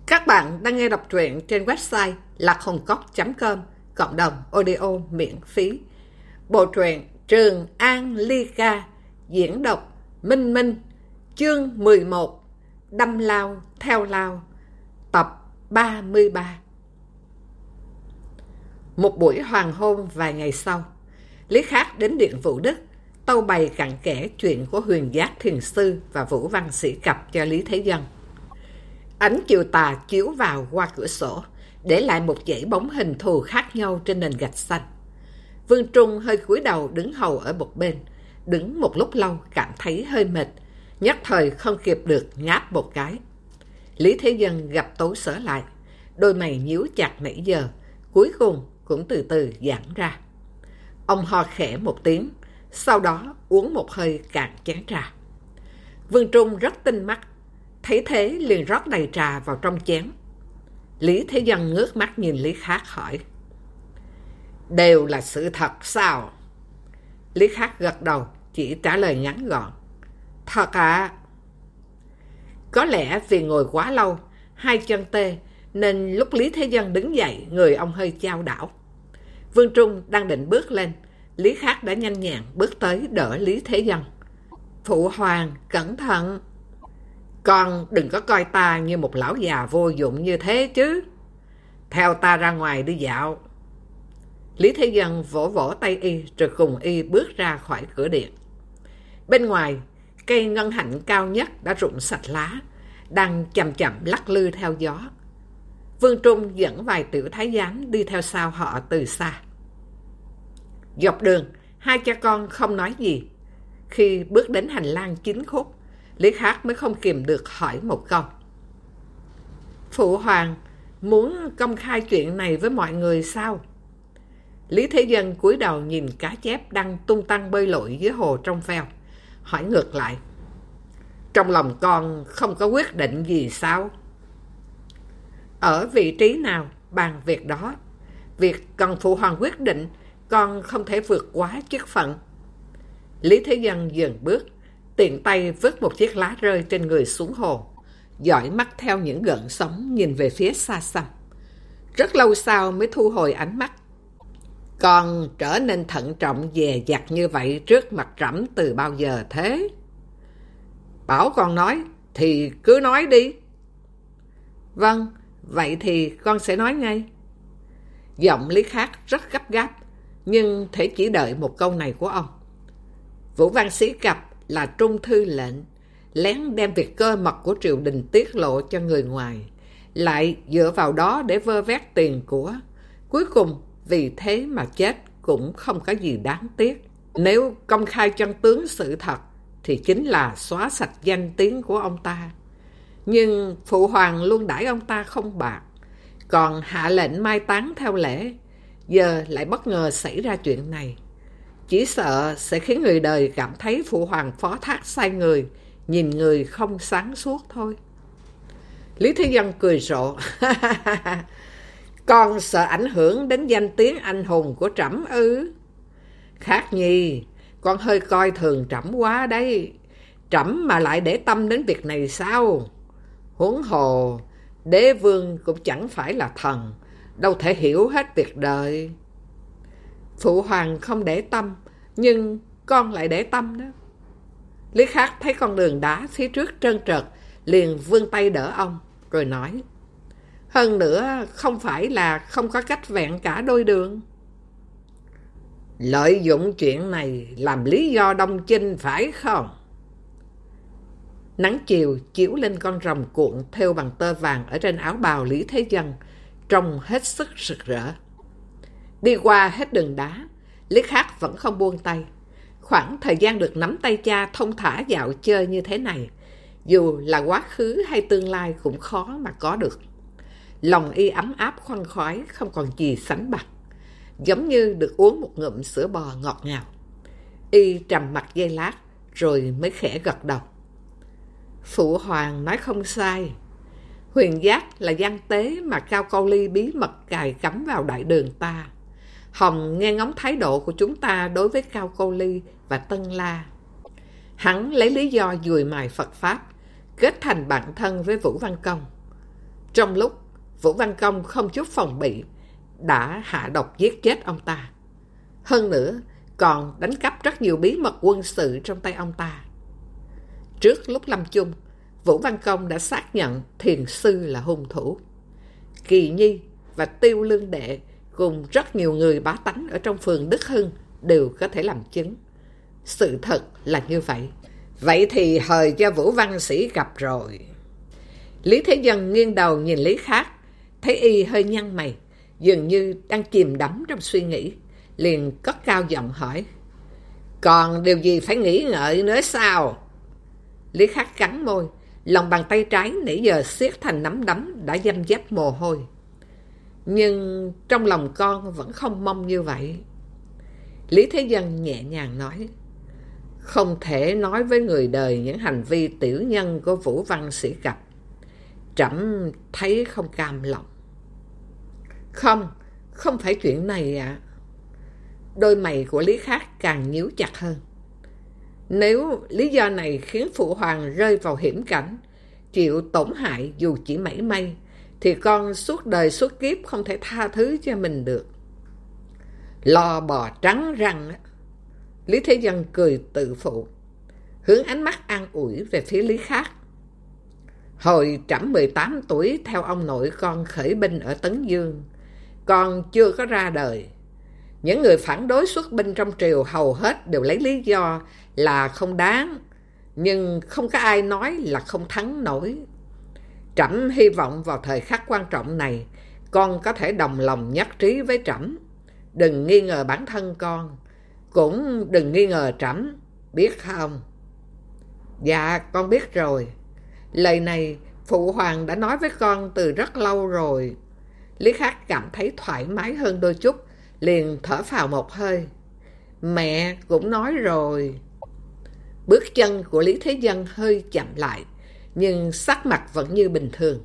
Các bạn đang nghe đọc truyện trên website lạchồngcóc.com, cộng đồng audio miễn phí. Bộ truyện Trường An Ly Ca, diễn đọc Minh Minh, chương 11, Đâm Lao Theo Lao, tập 33. Một buổi hoàng hôn vài ngày sau, Lý Khắc đến Điện Vũ Đức, tâu bày cặn kẽ chuyện của Huyền Giác Thiền Sư và Vũ Văn Sĩ Cập cho Lý Thế Dân. Ánh chiều tà chiếu vào qua cửa sổ, để lại một dãy bóng hình thù khác nhau trên nền gạch xanh. Vương Trung hơi cúi đầu đứng hầu ở một bên, đứng một lúc lâu cảm thấy hơi mệt, nhất thời không kịp được ngáp một cái. Lý Thế Dân gặp Tố Sở lại, đôi mày nhíu chặt nãy giờ, cuối cùng cũng từ từ giãn ra. Ông ho khẽ một tiếng, sau đó uống một hơi cạn chén trà. Vương Trung rất tinh mắt, thấy thế liền rót đầy trà vào trong chén. Lý Thế Dân ngước mắt nhìn Lý Khắc hỏi: "Đều là sự thật sao?" Lý Khắc gật đầu, chỉ trả lời ngắn gọn: "Thật ạ." Có lẽ vì ngồi quá lâu, hai chân tê, nên lúc Lý Thế Dân đứng dậy, người ông hơi chao đảo. Vương Trung đang định bước lên, Lý Khắc đã nhanh nhẹn bước tới đỡ Lý Thế Dân. "Phụ hoàng, cẩn thận. Con đừng có coi ta như một lão già vô dụng như thế chứ. Theo ta ra ngoài đi dạo." Lý Thế Dân vỗ vỗ tay y rồi cùng y bước ra khỏi cửa điện. Bên ngoài, cây ngân hạnh cao nhất đã rụng sạch lá, đang chậm chậm lắc lư theo gió. Vương Trung dẫn vài tiểu thái giám đi theo sau họ từ xa. Dọc đường, hai cha con không nói gì. Khi bước đến hành lang 9 khúc, Lý Khắc mới không kìm được hỏi một câu: "Phụ hoàng muốn công khai chuyện này với mọi người sao?" Lý Thế Dân cúi đầu nhìn cá chép đang tung tăng bơi lội dưới hồ trong veo, hỏi ngược lại: "Trong lòng con không có quyết định gì sao?" "Ở vị trí nào bàn việc đó. Việc cần phụ hoàng quyết định, con không thể vượt quá chức phận." Lý Thế Dân dừng bước, tiện tay vứt một chiếc lá rơi trên người xuống hồ, dõi mắt theo những gợn sóng nhìn về phía xa xăm. Rất lâu sau mới thu hồi ánh mắt. "Con trở nên thận trọng dè dặt như vậy trước mặt trẫm từ bao giờ thế?" "Bảo con nói thì cứ nói đi." "Vâng, vậy thì con sẽ nói ngay." Giọng Lý Khắc rất gấp gáp, nhưng thể chỉ đợi một câu này của ông. Vũ Văn Sĩ Cập là trung thư lệnh, lén đem việc cơ mật của triều đình tiết lộ cho người ngoài, lại dựa vào đó để vơ vét tiền của. Cuối cùng vì thế mà chết cũng không có gì đáng tiếc. Nếu công khai chân tướng sự thật thì chính là xóa sạch danh tiếng của ông ta. Nhưng phụ hoàng luôn đãi ông ta không bạc, còn hạ lệnh mai táng theo lễ. Giờ lại bất ngờ xảy ra chuyện này, chỉ sợ sẽ khiến người đời cảm thấy phụ hoàng phó thác sai người, nhìn người không sáng suốt thôi. Lý Thế Dân cười rộ: "Con sợ ảnh hưởng đến danh tiếng anh hùng của trẫm ư? Khắc nhi, con hơi coi thường trẫm quá đấy. Trẫm mà lại để tâm đến việc này sao? Huống hồ, đế vương cũng chẳng phải là thần, đâu thể hiểu hết việc đời." "Phụ hoàng không để tâm, nhưng con lại để tâm đó." Lý Khắc thấy con đường đá phía trước trơn trượt, liền vươn tay đỡ ông, rồi nói: "Hơn nữa, không phải là không có cách vẹn cả đôi đường." "Lợi dụng chuyện này làm lý do đông chinh phải không?" Nắng chiều chiếu lên con rồng cuộn thêu bằng tơ vàng ở trên áo bào Lý Thế Dân, trông hết sức rực rỡ. Đi qua hết đường đá, Lý Khắc vẫn không buông tay. Khoảng thời gian được nắm tay cha thông thả dạo chơi như thế này, dù là quá khứ hay tương lai cũng khó mà có được. Lòng y ấm áp khoan khoái không còn gì sánh bằng, giống như được uống một ngụm sữa bò ngọt ngào. Y trầm mặc giây lát rồi mới khẽ gật đầu: "Phụ hoàng nói không sai. Huyền Giác là gian tế mà Cao Câu Ly bí mật cài cắm vào đại đường ta. Hồng nghe ngóng thái độ của chúng ta đối với Cao Câu Ly và Tân La. Hắn lấy lý do dùi mài Phật Pháp, kết thành bạn thân với Vũ Văn Công. Trong lúc Vũ Văn Công không chút phòng bị đã hạ độc giết chết ông ta. Hơn nữa còn đánh cắp rất nhiều bí mật quân sự trong tay ông ta. Trước lúc lâm chung, Vũ Văn Công đã xác nhận Thiền Sư là hung thủ. Kỳ Nhi và Tiêu Lương Đệ cùng rất nhiều người bá tánh ở trong phường Đức Hưng đều có thể làm chứng. Sự thật là như vậy. Vậy thì hời cho Vũ Văn Sĩ gặp rồi. Lý Thế Dân nghiêng đầu nhìn Lý Khắc, thấy y hơi nhăn mày, dường như đang chìm đắm trong suy nghĩ, liền cất cao giọng hỏi: còn điều gì phải nghĩ ngợi nữa sao? Lý Khắc cắn môi, lòng bàn tay trái nãy giờ siết thành nắm đấm đã dăm dắp mồ hôi. Nhưng trong lòng con vẫn không mong như vậy. Lý Thế Dân nhẹ nhàng nói: không thể nói với người đời những hành vi tiểu nhân của Vũ Văn Sĩ Cập. Trẫm thấy không cam lòng. Không phải chuyện này ạ. Đôi mày của Lý Khắc càng nhíu chặt hơn. Nếu lý do này khiến Phụ Hoàng rơi vào hiểm cảnh, chịu tổn hại dù chỉ mảy may, thì con suốt đời suốt kiếp không thể tha thứ cho mình được. Lò bò trắng răng. Lý Thế Dân cười tự phụ, hướng ánh mắt an ủi về phía Lý Khắc. Hồi trẫm 18 tuổi theo ông nội con khởi binh ở Tấn Dương, con chưa có ra đời. Những người phản đối xuất binh trong triều hầu hết đều lấy lý do là không đáng, nhưng không có ai nói là không thắng nổi. Trẫm hy vọng vào thời khắc quan trọng này, con có thể đồng lòng nhất trí với trẫm. Đừng nghi ngờ bản thân con, cũng đừng nghi ngờ trẫm, biết không? Dạ, con biết rồi. Lời này Phụ Hoàng đã nói với con từ rất lâu rồi. Lý Khắc cảm thấy thoải mái hơn đôi chút, liền thở phào một hơi. Mẹ cũng nói rồi. Bước chân của Lý Thế Dân hơi chậm lại, nhưng sắc mặt vẫn như bình thường.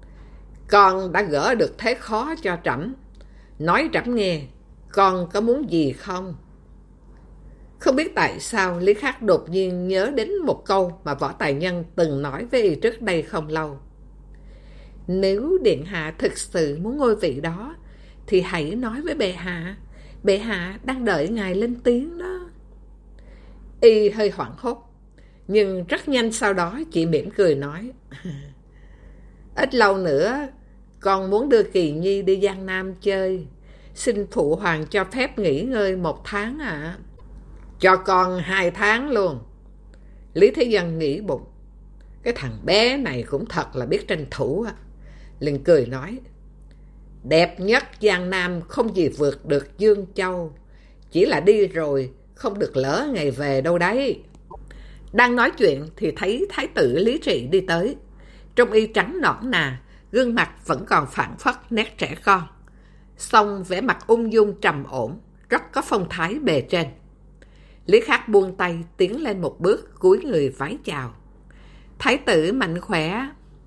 Con đã gỡ được thế khó cho trẫm. Nói trẫm nghe, con có muốn gì không? Không biết tại sao Lý Khắc đột nhiên nhớ đến một câu mà Võ Tài Nhân từng nói với y trước đây không lâu. Nếu Điện Hạ thực sự muốn ngôi vị đó, thì hãy nói với bệ hạ. Bệ hạ đang đợi ngài lên tiếng đó. Y hơi hoảng hốt, nhưng rất nhanh sau đó chị mỉm cười nói: ít lâu nữa con muốn đưa Kỳ Nhi đi Giang Nam chơi. Xin Phụ Hoàng cho phép nghỉ ngơi 1 tháng ạ. Cho con 2 tháng luôn. Lý Thế Dân nghĩ bụng, cái thằng bé này cũng thật là biết tranh thủ. Liền cười nói: đẹp nhất Giang Nam không gì vượt được Dương Châu. Chỉ là đi rồi không được lỡ ngày về đâu đấy. Đang nói chuyện thì thấy Thái tử Lý Trị đi tới. Trông y trắng nõn nà, gương mặt vẫn còn phảng phất nét trẻ con, song vẻ mặt ung dung trầm ổn, rất có phong thái bề trên. Lý Khắc buông tay tiến lên một bước, cúi người vái chào. Thái tử mạnh khỏe.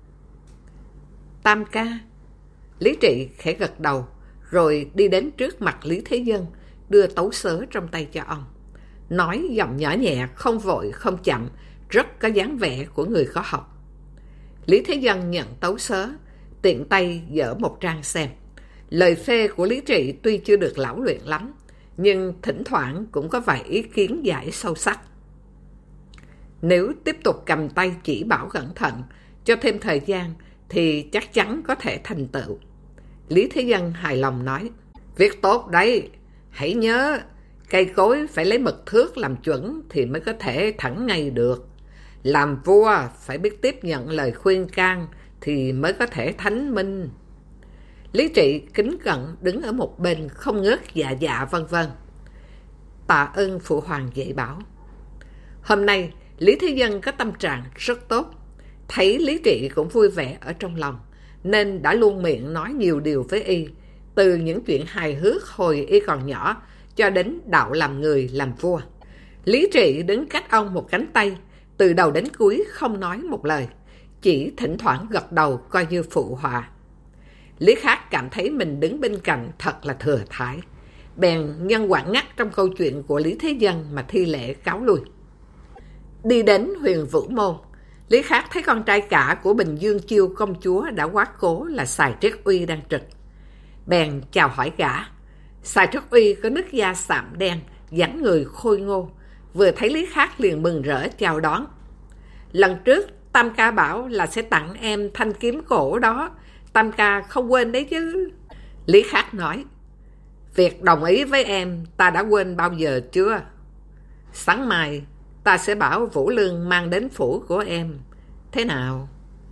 Tam ca. Lý Trị khẽ gật đầu, rồi đi đến trước mặt Lý Thế Dân, đưa tấu sớ trong tay cho ông. Nói giọng nhỏ nhẹ, không vội không chậm, rất có dáng vẻ của người có học. Lý Thế Dân nhận tấu sớ, tiện tay dở một trang xem. Lời phê của Lý Trị tuy chưa được lão luyện lắm, nhưng thỉnh thoảng cũng có vài ý kiến giải sâu sắc. Nếu tiếp tục cầm tay chỉ bảo cẩn thận, cho thêm thời gian, thì chắc chắn có thể thành tựu. Lý Thế Dân hài lòng nói: viết tốt đấy. Hãy nhớ, cây cối phải lấy mực thước làm chuẩn thì mới có thể thẳng ngay được. Làm vua phải biết tiếp nhận lời khuyên can thì mới có thể thánh minh. Lý Trị kính cẩn đứng ở một bên, không ngớt dạ vân vân. Tạ ơn Phụ Hoàng dạy bảo. Hôm nay Lý Thế Dân có tâm trạng rất tốt, thấy Lý Trị cũng vui vẻ ở trong lòng, nên đã luôn miệng nói nhiều điều với y, từ những chuyện hài hước hồi y còn nhỏ cho đến đạo làm người làm vua. Lý Trị đứng cách ông một cánh tay, từ đầu đến cuối không nói một lời, chỉ thỉnh thoảng gật đầu coi như phụ họa. Lý Khắc cảm thấy mình đứng bên cạnh thật là thừa thãi, bèn nhân quảng ngắt trong câu chuyện của Lý Thế Dân mà thi lễ cáo lui. Đi đến Huyền Vũ Môn, Lý Khắc thấy con trai cả của Bình Dương Chiêu công chúa đã quá cố là Sài Triết Uy đang trực. Bèn chào hỏi gã. Sài Triết Uy có nước da sạm đen, dáng người khôi ngô. Vừa thấy Lý Khắc liền mừng rỡ chào đón. Lần trước Tam ca bảo là sẽ tặng em thanh kiếm cổ đó. Tam ca không quên đấy chứ. Lý Khắc nói. Việc đồng ý với em ta đã quên bao giờ chưa? Sáng mai ta sẽ bảo Vũ Lương mang đến phủ của em. Thế nào?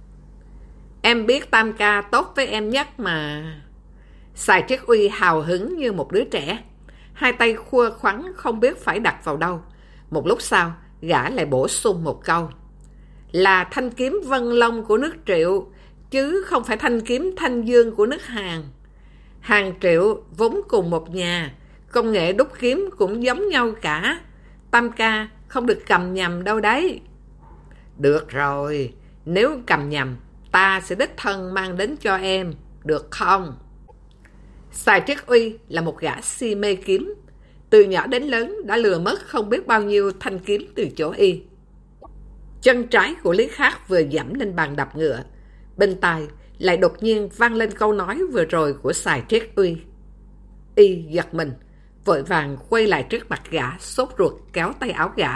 Em biết Tam ca tốt với em nhất mà. Sài Triết Uy hào hứng như một đứa trẻ. Hai tay khua khoắn không biết phải đặt vào đâu. Một lúc sau, gã lại bổ sung một câu. Là thanh kiếm Vân Long của nước Triệu, chứ không phải thanh kiếm Thanh Dương của nước Hàn. Hàn Triệu vốn cùng một nhà, công nghệ đúc kiếm cũng giống nhau cả. Tam ca không được cầm nhầm đâu đấy. Được rồi, nếu cầm nhầm, ta sẽ đích thân mang đến cho em, được không? Sài Triết Uy là một gã si mê kiếm. Từ nhỏ đến lớn đã lừa mất không biết bao nhiêu thanh kiếm từ chỗ y. Chân trái của Lý Khắc vừa giẫm lên bàn đạp ngựa. Bên tai lại đột nhiên vang lên câu nói vừa rồi của Sài Triết Uy. Y giật mình, vội vàng quay lại trước mặt gã, sốt ruột kéo tay áo gã.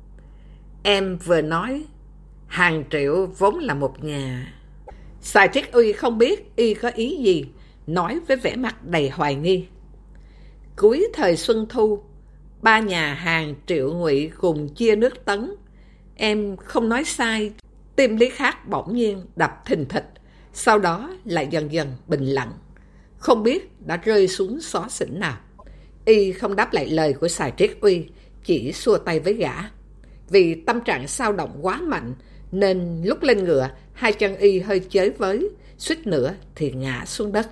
Em vừa nói, Hàn Triệu vốn là một nhà. Sài Triết Uy không biết y có ý gì, nói với vẻ mặt đầy hoài nghi. Cuối thời Xuân Thu, ba nhà Hàn Triệu Ngụy cùng chia nước Tấn. Em không nói sai. Tim Lý Khắc bỗng nhiên đập thình thịch, sau đó lại dần dần bình lặng, không biết đã rơi xuống xó xỉnh nào. Y không đáp lại lời của Sài Triết Uy, chỉ xua tay với gã. Vì tâm trạng xao động quá mạnh, nên lúc lên ngựa, hai chân y hơi chới với, suýt nữa thì ngã xuống đất.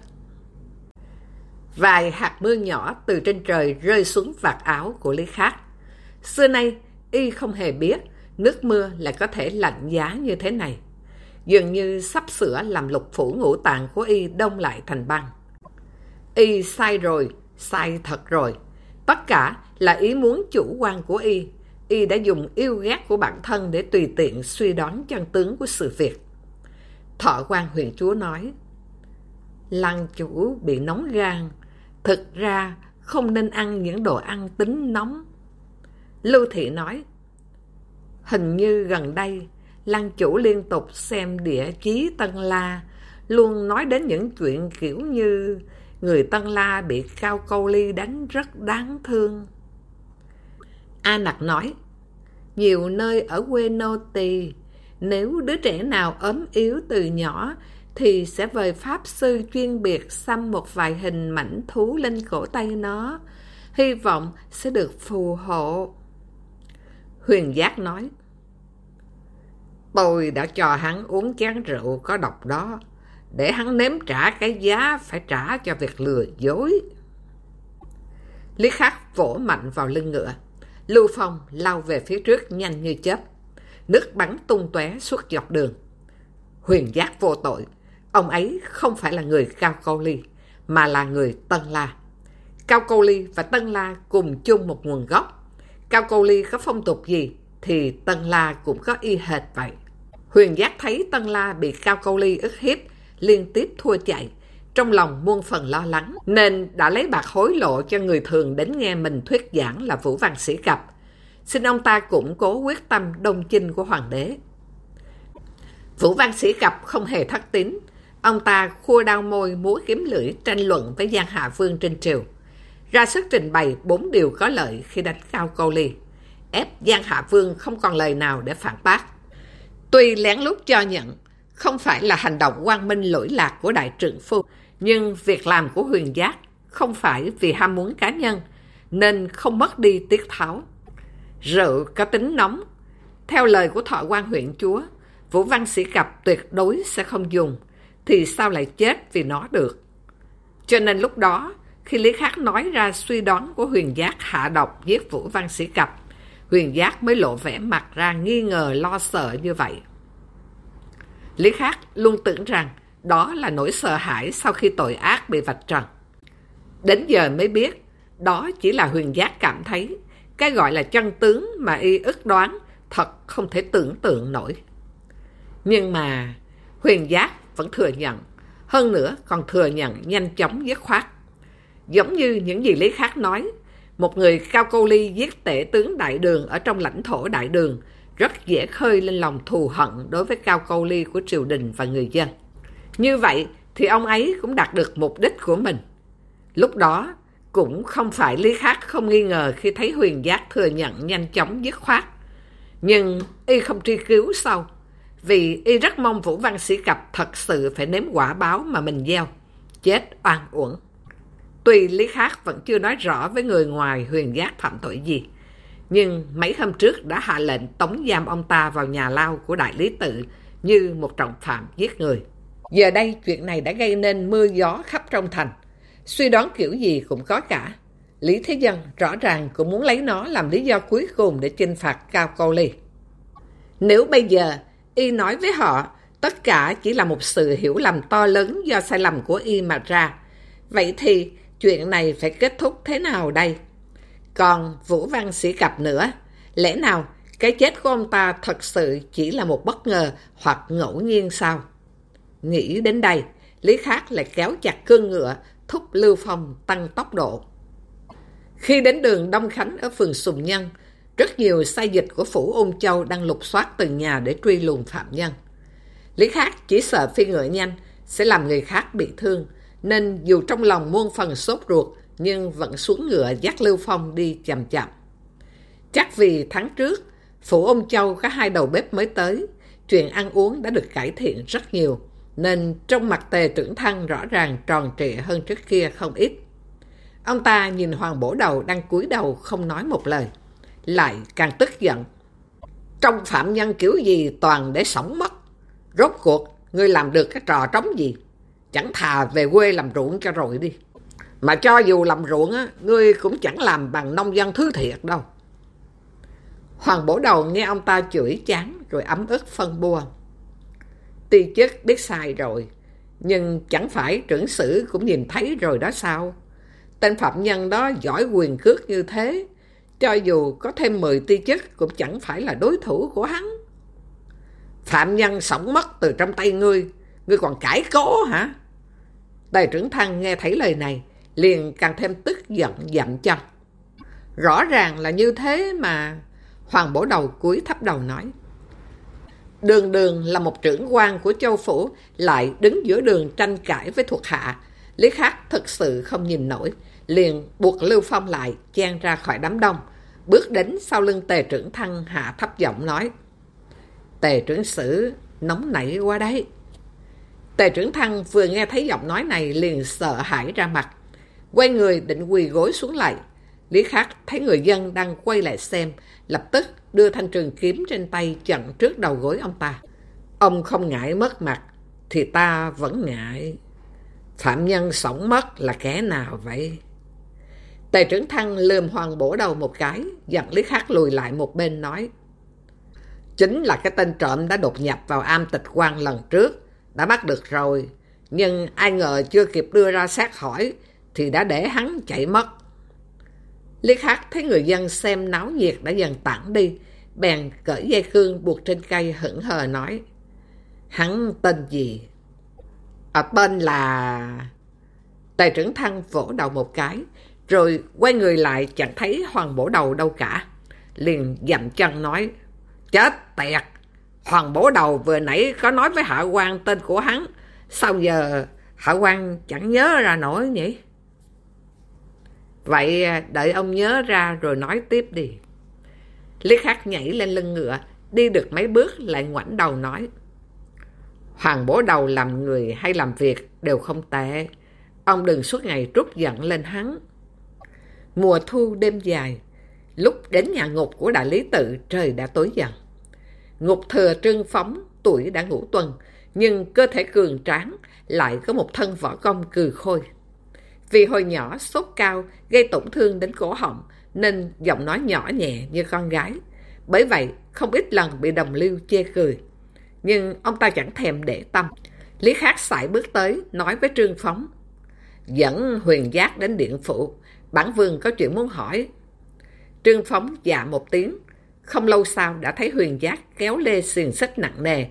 Vài hạt mưa nhỏ từ trên trời rơi xuống vạt áo của Lý Khắc. Xưa nay, y không hề biết nước mưa lại có thể lạnh giá như thế này. Dường như sắp sửa làm lục phủ ngũ tạng của y đông lại thành băng. Y sai rồi, sai thật rồi. Tất cả là ý muốn chủ quan của y. Y đã dùng yêu ghét của bản thân để tùy tiện suy đoán chân tướng của sự việc. Thọ Quan huyện chúa nói, Lăng chủ bị nóng gan, thực ra không nên ăn những đồ ăn tính nóng. Lưu Thị nói, hình như gần đây Lăng chủ liên tục xem địa chí Tân La, luôn nói đến những chuyện kiểu như người Tân La bị Cao Câu Ly đánh rất đáng thương. A Nặc nói, nhiều nơi ở quê nô tỳ, nếu đứa trẻ nào ốm yếu từ nhỏ thì sẽ mời pháp sư chuyên biệt xăm một vài hình mảnh thú lên cổ tay nó, hy vọng sẽ được phù hộ. Huyền Giác nói, tôi đã cho hắn uống chén rượu có độc đó, để hắn nếm trả cái giá phải trả cho việc lừa dối. Lý Khắc vỗ mạnh vào lưng ngựa. Lưu Phong lao về phía trước nhanh như chớp. Nước bắn tung tóe suốt dọc đường. Huyền Giác vô tội. Ông ấy không phải là người Cao Câu Ly, mà là người Tân La. Cao Câu Ly và Tân La cùng chung một nguồn gốc. Cao Câu Ly có phong tục gì thì Tân La cũng có y hệt vậy. Huyền Giác thấy Tân La bị Cao Câu Ly ức hiếp, liên tiếp thua chạy, trong lòng muôn phần lo lắng, nên đã lấy bạc hối lộ cho người thường đến nghe mình thuyết giảng là Vũ Văn Sĩ Cập, xin ông ta củng cố quyết tâm đông chinh của hoàng đế. Vũ Văn Sĩ Cập không hề thất tín. Ông ta khua đao môi múa kiếm lưỡi tranh luận với Giang Hạ Vương trên triều, ra sức trình bày 4 điều có lợi khi đánh Cao Câu Ly, ép Giang Hạ Vương không còn lời nào để phản bác. Tuy lén lút cho nhận không phải là hành động quang minh lỗi lạc của đại trượng phu, nhưng việc làm của Huyền Giác không phải vì ham muốn cá nhân, nên không mất đi tiết tháo. Rượu có tính nóng. Theo lời của Thọ Quan huyện chúa, Vũ Văn Sĩ Cập tuyệt đối sẽ không dùng, thì sao lại chết vì nó được. Cho nên lúc đó, khi Lý Khắc nói ra suy đoán của Huyền Giác hạ độc giết Vũ Văn Sĩ Cập, Huyền Giác mới lộ vẻ mặt ra nghi ngờ lo sợ như vậy. Lý Khắc luôn tưởng rằng đó là nỗi sợ hãi sau khi tội ác bị vạch trần. Đến giờ mới biết, đó chỉ là Huyền Giác cảm thấy, cái gọi là chân tướng mà y ức đoán thật không thể tưởng tượng nổi. Nhưng mà Huyền Giác vẫn thừa nhận, hơn nữa còn thừa nhận nhanh chóng dứt khoát. Giống như những gì Lý Khắc nói, một người Cao Câu Ly giết tể tướng Đại Đường ở trong lãnh thổ Đại Đường rất dễ khơi lên lòng thù hận đối với Cao Câu Ly của triều đình và người dân. Như vậy thì ông ấy cũng đạt được mục đích của mình. Lúc đó cũng không phải Lý Khắc không nghi ngờ khi thấy Huyền Giác thừa nhận nhanh chóng dứt khoát. Nhưng y không truy cứu sau, vì y rất mong Vũ Văn Sĩ Cập thật sự phải nếm quả báo mà mình gieo, chết oan uổng. Tuy Lý Khắc vẫn chưa nói rõ với người ngoài Huyền Giác phạm tội gì, nhưng mấy hôm trước đã hạ lệnh tống giam ông ta vào nhà lao của Đại Lý Tự như một trọng phạm giết người. Giờ đây chuyện này đã gây nên mưa gió khắp trong thành, suy đoán kiểu gì cũng có cả. Lý Thế Dân rõ ràng cũng muốn lấy nó làm lý do cuối cùng để chinh phạt Cao Câu Ly. Nếu bây giờ y nói với họ tất cả chỉ là một sự hiểu lầm to lớn do sai lầm của y mà ra, vậy thì chuyện này phải kết thúc thế nào đây? Còn Vũ Văn Sĩ Cập nữa, lẽ nào cái chết của ông ta thật sự chỉ là một bất ngờ hoặc ngẫu nhiên sao? Nghĩ đến đây, Lý Khắc lại kéo chặt cương ngựa, thúc Lưu Phong tăng tốc độ. Khi đến đường Đông Khánh ở phường Sùng Nhân, rất nhiều sai dịch của phủ Ung Châu đang lục soát từng nhà để truy lùng phạm nhân. Lý Khắc chỉ sợ phi ngựa nhanh sẽ làm người khác bị thương, nên dù trong lòng muôn phần sốt ruột nhưng vẫn xuống ngựa dắt Lưu Phong đi chậm chậm. Chắc vì tháng trước, phủ Ung Châu có 2 đầu bếp mới tới, chuyện ăn uống đã được cải thiện rất nhiều, nên trong mặt Tề Trưởng Thăng rõ ràng tròn trịa hơn trước kia không ít. Ông ta nhìn Hoàng Bổ Đầu đang cúi đầu không nói một lời, lại càng tức giận. Trong phạm nhân kiểu gì toàn để sống mất. Rốt cuộc, ngươi làm được cái trò trống gì? Chẳng thà về quê làm ruộng cho rồi đi. Mà cho dù làm ruộng, ngươi cũng chẳng làm bằng nông dân thứ thiệt đâu. Hoàng Bổ Đầu nghe ông ta chửi chán rồi ấm ức phân bua. Ti chức biết sai rồi, nhưng chẳng phải trưởng sử cũng nhìn thấy rồi đó sao? Tên phạm nhân đó giỏi quyền cước như thế, cho dù có thêm 10 ti chức cũng chẳng phải là đối thủ của hắn. Phạm nhân sống mất từ trong tay ngươi còn cãi cố hả? Tề Trưởng Thăng nghe thấy lời này, liền càng thêm tức giận dậm chân. Rõ ràng là như thế mà. Hoàng Bổ Đầu cúi thấp đầu nói. Đường Đường là một trưởng quan của Châu Phủ, lại đứng giữa đường tranh cãi với thuộc hạ. Lý Khắc thực sự không nhìn nổi, liền buộc Lưu Phong lại chen ra khỏi đám đông, bước đến sau lưng Tề Trưởng Thăng hạ thấp giọng nói. Tề trưởng sử nóng nảy quá đấy. Tề Trưởng Thăng vừa nghe thấy giọng nói này liền sợ hãi ra mặt, quay người định quỳ gối xuống lại. Lý Khắc thấy người dân đang quay lại xem, lập tức đưa thanh trường kiếm trên tay chặn trước đầu gối ông ta. Ông không ngại mất mặt thì ta vẫn ngại. Phạm nhân sống mất là kẻ nào vậy? Tề Trưởng Thăng lườm Hoàng Bổ Đầu một cái, dặn Lý Khắc lùi lại một bên nói. Chính là cái tên trộm đã đột nhập vào am tịch quan lần trước, đã bắt được rồi, nhưng ai ngờ chưa kịp đưa ra xét hỏi thì đã để hắn chạy mất. Lý Khắc thấy người dân xem náo nhiệt đã dần tản đi, bèn cởi dây cương buộc trên cây hững hờ nói. Hắn tên gì? Tên là... Tề Trưởng Thăng vỗ đầu một cái, rồi quay người lại chẳng thấy Hoàng Bổ Đầu đâu cả. Liền dậm chân nói. Chết tiệt! Hoàng Bổ Đầu vừa nãy có nói với hạ quan tên của hắn, sao giờ hạ quan chẳng nhớ ra nổi nhỉ? Vậy đợi ông nhớ ra rồi nói tiếp đi. Lý Khắc nhảy lên lưng ngựa, đi được mấy bước lại ngoảnh đầu nói. Hoàng Bổ Đầu làm người hay làm việc đều không tệ, ông đừng suốt ngày trút giận lên hắn. Mùa thu đêm dài, lúc đến nhà ngục của Đại Lý Tự trời đã tối dần. Ngục thừa Trương Phóng tuổi đã ngũ tuần, nhưng cơ thể cường tráng, lại có một thân võ công cừ khôi. Vì hồi nhỏ sốt cao gây tổn thương đến cổ họng, nên giọng nói nhỏ nhẹ như con gái. Bởi vậy không ít lần bị đồng liêu chê cười. Nhưng ông ta chẳng thèm để tâm. Lý Khắc sải bước tới nói với Trương Phóng. Dẫn Huyền Giác đến điện phụ, bản vương có chuyện muốn hỏi. Trương Phóng dạ một tiếng. Không lâu sau đã thấy Huyền Giác kéo lê xiềng xích nặng nề,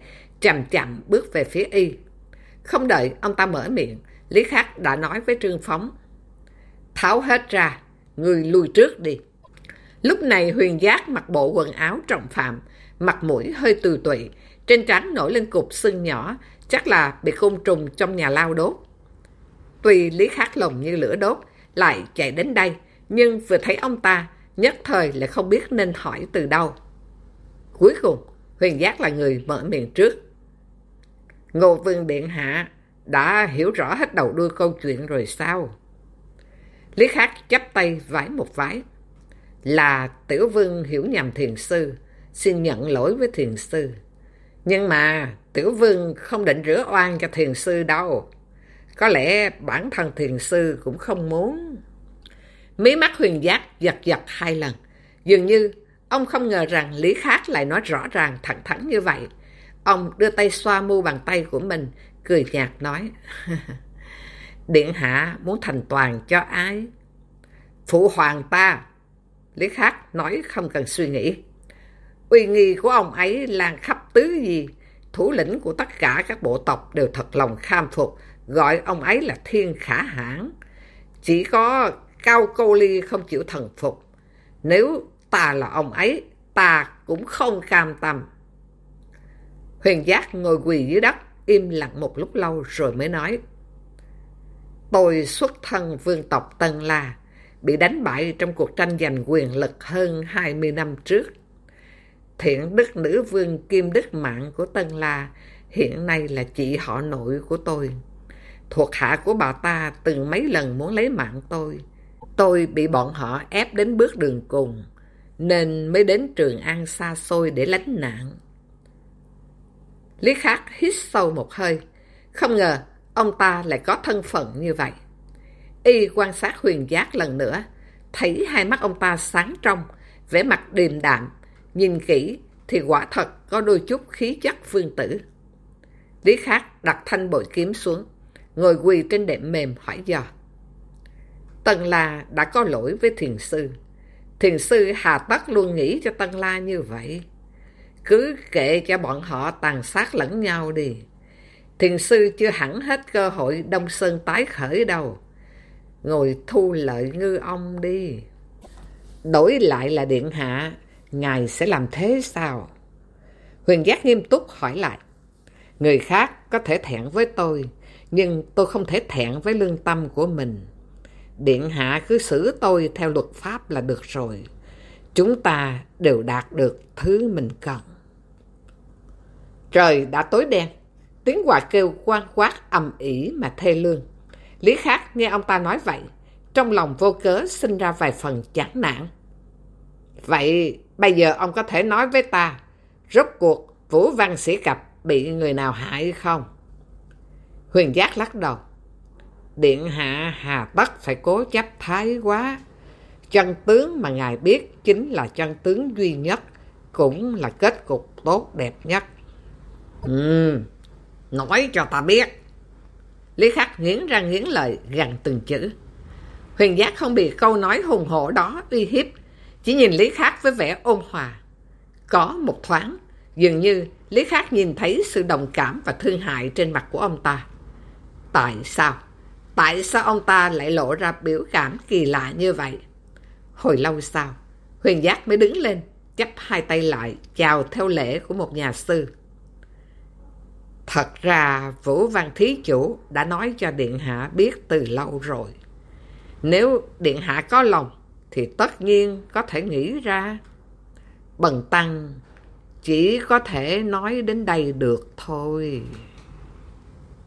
chậm chậm bước về phía y. Không đợi ông ta mở miệng, Lý Khắc đã nói với Trương Phóng: "Tháo hết ra, ngươi lui trước đi." Lúc này Huyền Giác mặc bộ quần áo trọng phạm, mặt mũi hơi tù tụy, trên trán nổi lên cục sưng nhỏ, chắc là bị côn trùng trong nhà lao đốt. Tuy Lý Khắc lòng như lửa đốt, lại chạy đến đây, nhưng vừa thấy ông ta, nhất thời lại không biết nên hỏi từ đâu. Cuối cùng, Huyền Giác là người mở miệng trước. "Ngô Vương điện hạ đã hiểu rõ hết đầu đuôi câu chuyện rồi sao?" Lý Khắc chắp tay vái một vái. "Là tiểu vương hiểu nhầm thiền sư, xin nhận lỗi với thiền sư. Nhưng mà tiểu vương không định rửa oan cho thiền sư đâu. Có lẽ bản thân thiền sư cũng không muốn." Mí mắt Huyền Giác giật giật 2 lần. Dường như ông không ngờ rằng Lý Khắc lại nói rõ ràng thẳng thắn như vậy. Ông đưa tay xoa mu bàn tay của mình, cười nhạt nói: "Điện hạ muốn thành toàn cho ai?" "Phụ hoàng ta." Lý Khắc nói không cần suy nghĩ. "Uy nghi của ông ấy lan khắp tứ gì, thủ lĩnh của tất cả các bộ tộc đều thật lòng kham phục, gọi ông ấy là thiên khả hãn. Chỉ có Cao Câu Ly không chịu thần phục. Nếu ta là ông ấy, ta cũng không cam tâm." Huyền Giác ngồi quỳ dưới đất, im lặng một lúc lâu rồi mới nói: "Tôi xuất thân vương tộc Tân La, bị đánh bại trong cuộc tranh giành quyền lực hơn 20 năm trước. Thiện đức nữ vương Kim Đức Mạng của Tân La hiện nay là chị họ nội của tôi. Thuộc hạ của bà ta từng mấy lần muốn lấy mạng tôi. Tôi bị bọn họ ép đến bước đường cùng, nên mới đến Trường An xa xôi để lánh nạn." Lý Khắc hít sâu một hơi. Không ngờ ông ta lại có thân phận như vậy. Y quan sát Huyền Giác lần nữa, thấy hai mắt ông ta sáng trong, vẻ mặt điềm đạm. Nhìn kỹ thì quả thật có đôi chút khí chất vương tử. Lý Khắc đặt thanh bội kiếm xuống, ngồi quỳ trên đệm mềm hỏi dò: "Tân La đã có lỗi với thiền sư. Thiền sư hà tất luôn nghĩ cho Tân La như vậy. Cứ kệ cho bọn họ tàn sát lẫn nhau đi. Thiền sư chưa hẳn hết cơ hội Đông Sơn tái khởi đâu. Ngồi thu lợi ngư ông đi." "Đổi lại là điện hạ, ngài sẽ làm thế sao?" Huyền Giác nghiêm túc hỏi lại. "Người khác có thể thẹn với tôi, nhưng tôi không thể thẹn với lương tâm của mình. Điện hạ cứ xử tôi theo luật pháp là được rồi. Chúng ta đều đạt được thứ mình cần." Trời đã tối đen, tiếng quạ kêu quang quát ầm ĩ mà thê lương. Lý Khắc nghe ông ta nói vậy, trong lòng vô cớ sinh ra vài phần chán nản. "Vậy bây giờ ông có thể nói với ta, rốt cuộc Vũ Văn Sĩ Cập bị người nào hại không?" Huyền Giác lắc đầu. "Điện hạ hà tất phải cố chấp thái quá. Chân tướng mà ngài biết chính là chân tướng duy nhất, cũng là kết cục tốt đẹp nhất." Nói cho ta biết." Lý Khắc nghiến răng nghiến lợi gằn từng chữ. Huyền Giác không bị câu nói hùng hổ đó uy hiếp, chỉ nhìn Lý Khắc với vẻ ôn hòa. Có một thoáng, dường như Lý Khắc nhìn thấy sự đồng cảm và thương hại trên mặt của ông ta. Tại sao ông ta lại lộ ra biểu cảm kỳ lạ như vậy? Hồi lâu sau, Huyền Giác mới đứng lên, chắp hai tay lại, chào theo lễ của một nhà sư. "Thật ra Vũ Văn Thí Chủ đã nói cho điện hạ biết từ lâu rồi. Nếu điện hạ có lòng thì tất nhiên có thể nghĩ ra. Bần tăng chỉ có thể nói đến đây được thôi."